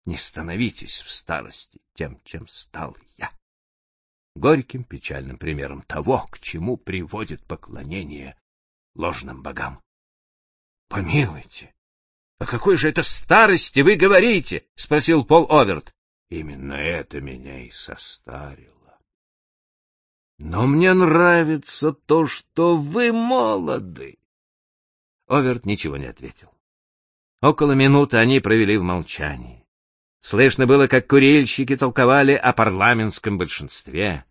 не становитесь в старости тем, чем стал я. Горьким печальным примером того, к чему приводит поклонение ложным богам. — Помилуйте, о какой же это старости вы говорите? — спросил Пол Оверт. — Именно это меня и состарило. Но мне нравится то, что вы молоды. Оверт ничего не ответил. Около минуты они провели в молчании. Слышно было, как курильщики толковали о парламентском большинстве.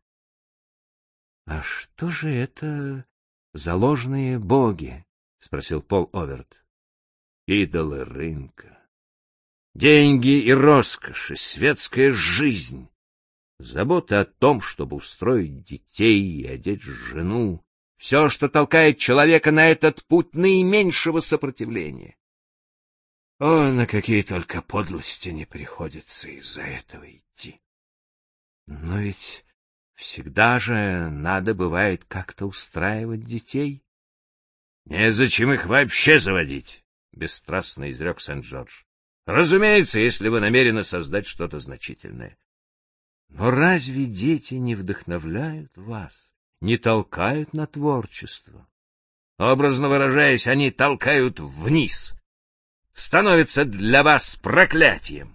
— А что же это за ложные боги? — спросил Пол Оверт. — Идолы рынка. Деньги и роскошь, и светская жизнь. Забота о том, чтобы устроить детей и одеть жену. Все, что толкает человека на этот путь наименьшего сопротивления. О, на какие только подлости не приходится из-за этого идти. Но ведь всегда же надо, бывает, как-то устраивать детей. — Незачем их вообще заводить, — бесстрастно изрек Сент-Джордж. — Разумеется, если вы намерены создать что-то значительное. Но разве дети не вдохновляют вас, не толкают на творчество? Образно выражаясь, они толкают вниз, становятся для вас проклятием.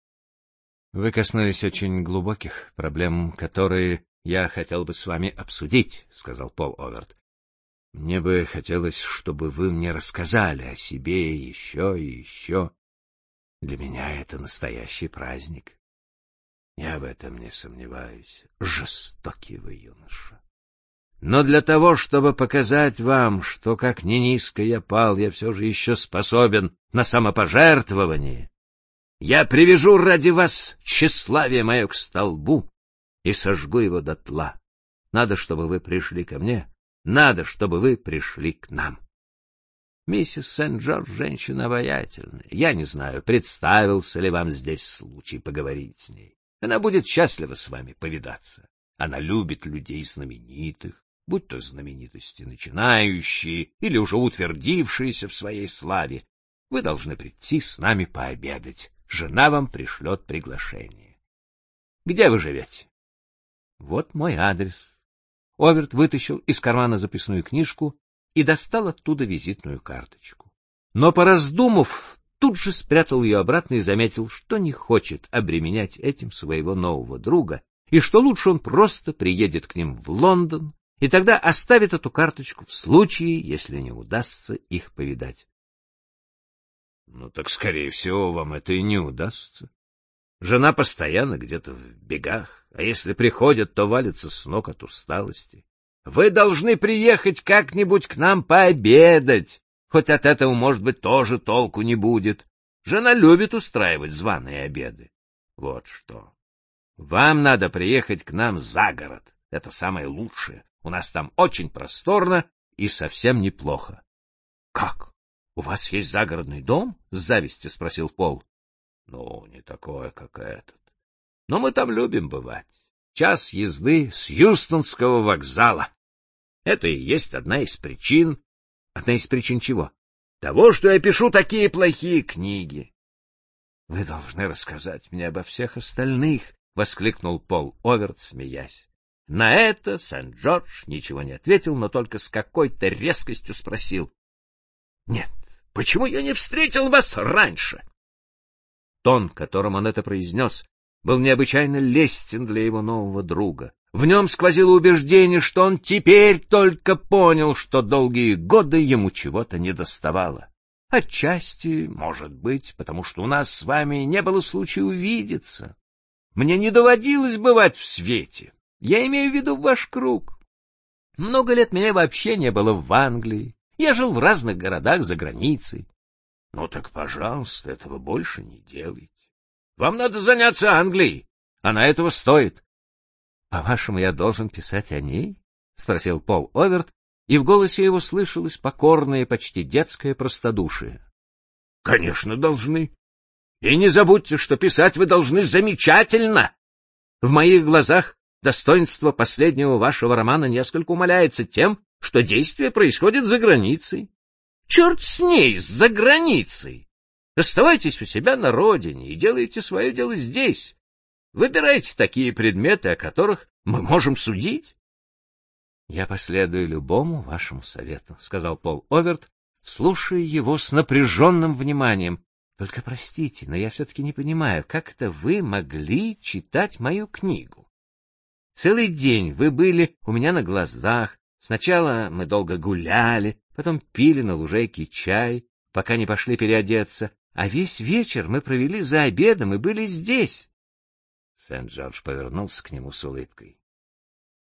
Вы коснулись очень глубоких проблем, которые я хотел бы с вами обсудить, — сказал Пол Оверт. Мне бы хотелось, чтобы вы мне рассказали о себе еще и еще. Для меня это настоящий праздник. Я в этом не сомневаюсь. Жестокий вы юноша. Но для того, чтобы показать вам, что как ни низко я пал, я все же еще способен на самопожертвование, я привяжу ради вас тщеславие мое к столбу и сожгу его дотла. Надо, чтобы вы пришли ко мне, надо, чтобы вы пришли к нам. Миссис Сент-Джордж женщина обаятельная. Я не знаю, представился ли вам здесь случай поговорить с ней. Она будет счастлива с вами повидаться. Она любит людей знаменитых, будь то знаменитости начинающие или уже утвердившиеся в своей славе. Вы должны прийти с нами пообедать. Жена вам пришлет приглашение. Где вы живете? Вот мой адрес. Оверт вытащил из кармана записную книжку и достал оттуда визитную карточку. Но, пораздумав, тут же спрятал ее обратно и заметил, что не хочет обременять этим своего нового друга, и что лучше он просто приедет к ним в Лондон, и тогда оставит эту карточку в случае, если не удастся их повидать. — Ну так, скорее всего, вам это и не удастся. Жена постоянно где-то в бегах, а если приходят, то валится с ног от усталости. Вы должны приехать как-нибудь к нам пообедать, хоть от этого, может быть, тоже толку не будет. Жена любит устраивать званые обеды. Вот что. Вам надо приехать к нам за город. Это самое лучшее. У нас там очень просторно и совсем неплохо. — Как? У вас есть загородный дом? — с завистью спросил Пол. — Ну, не такой, как этот. Но мы там любим бывать. Час езды с Юстонского вокзала. Это и есть одна из причин. Одна из причин чего? Того, что я пишу такие плохие книги. — Вы должны рассказать мне обо всех остальных, — воскликнул Пол Оверт, смеясь. На это Сент-Джордж ничего не ответил, но только с какой-то резкостью спросил. — Нет, почему я не встретил вас раньше? Тон, которым он это произнес, был необычайно лестен для его нового друга. В нем сквозило убеждение, что он теперь только понял, что долгие годы ему чего-то недоставало. Отчасти, может быть, потому что у нас с вами не было случая увидеться. Мне не доводилось бывать в свете. Я имею в виду ваш круг. Много лет меня вообще не было в Англии. Я жил в разных городах за границей. Ну так, пожалуйста, этого больше не делайте. Вам надо заняться Англией. Она этого стоит. — По-вашему, я должен писать о ней? — спросил Пол Оверт, и в голосе его слышалось покорное, почти детское простодушие. — Конечно, должны. И не забудьте, что писать вы должны замечательно. В моих глазах достоинство последнего вашего романа несколько умаляется тем, что действие происходит за границей. Черт с ней, за границей! Оставайтесь у себя на родине и делайте свое дело здесь. Выбирайте такие предметы, о которых мы можем судить. — Я последую любому вашему совету, — сказал Пол Оверт, слушая его с напряженным вниманием. — Только простите, но я все-таки не понимаю, как это вы могли читать мою книгу? Целый день вы были у меня на глазах. Сначала мы долго гуляли, потом пили на лужайке чай, пока не пошли переодеться, а весь вечер мы провели за обедом и были здесь. Сент-Джордж повернулся к нему с улыбкой.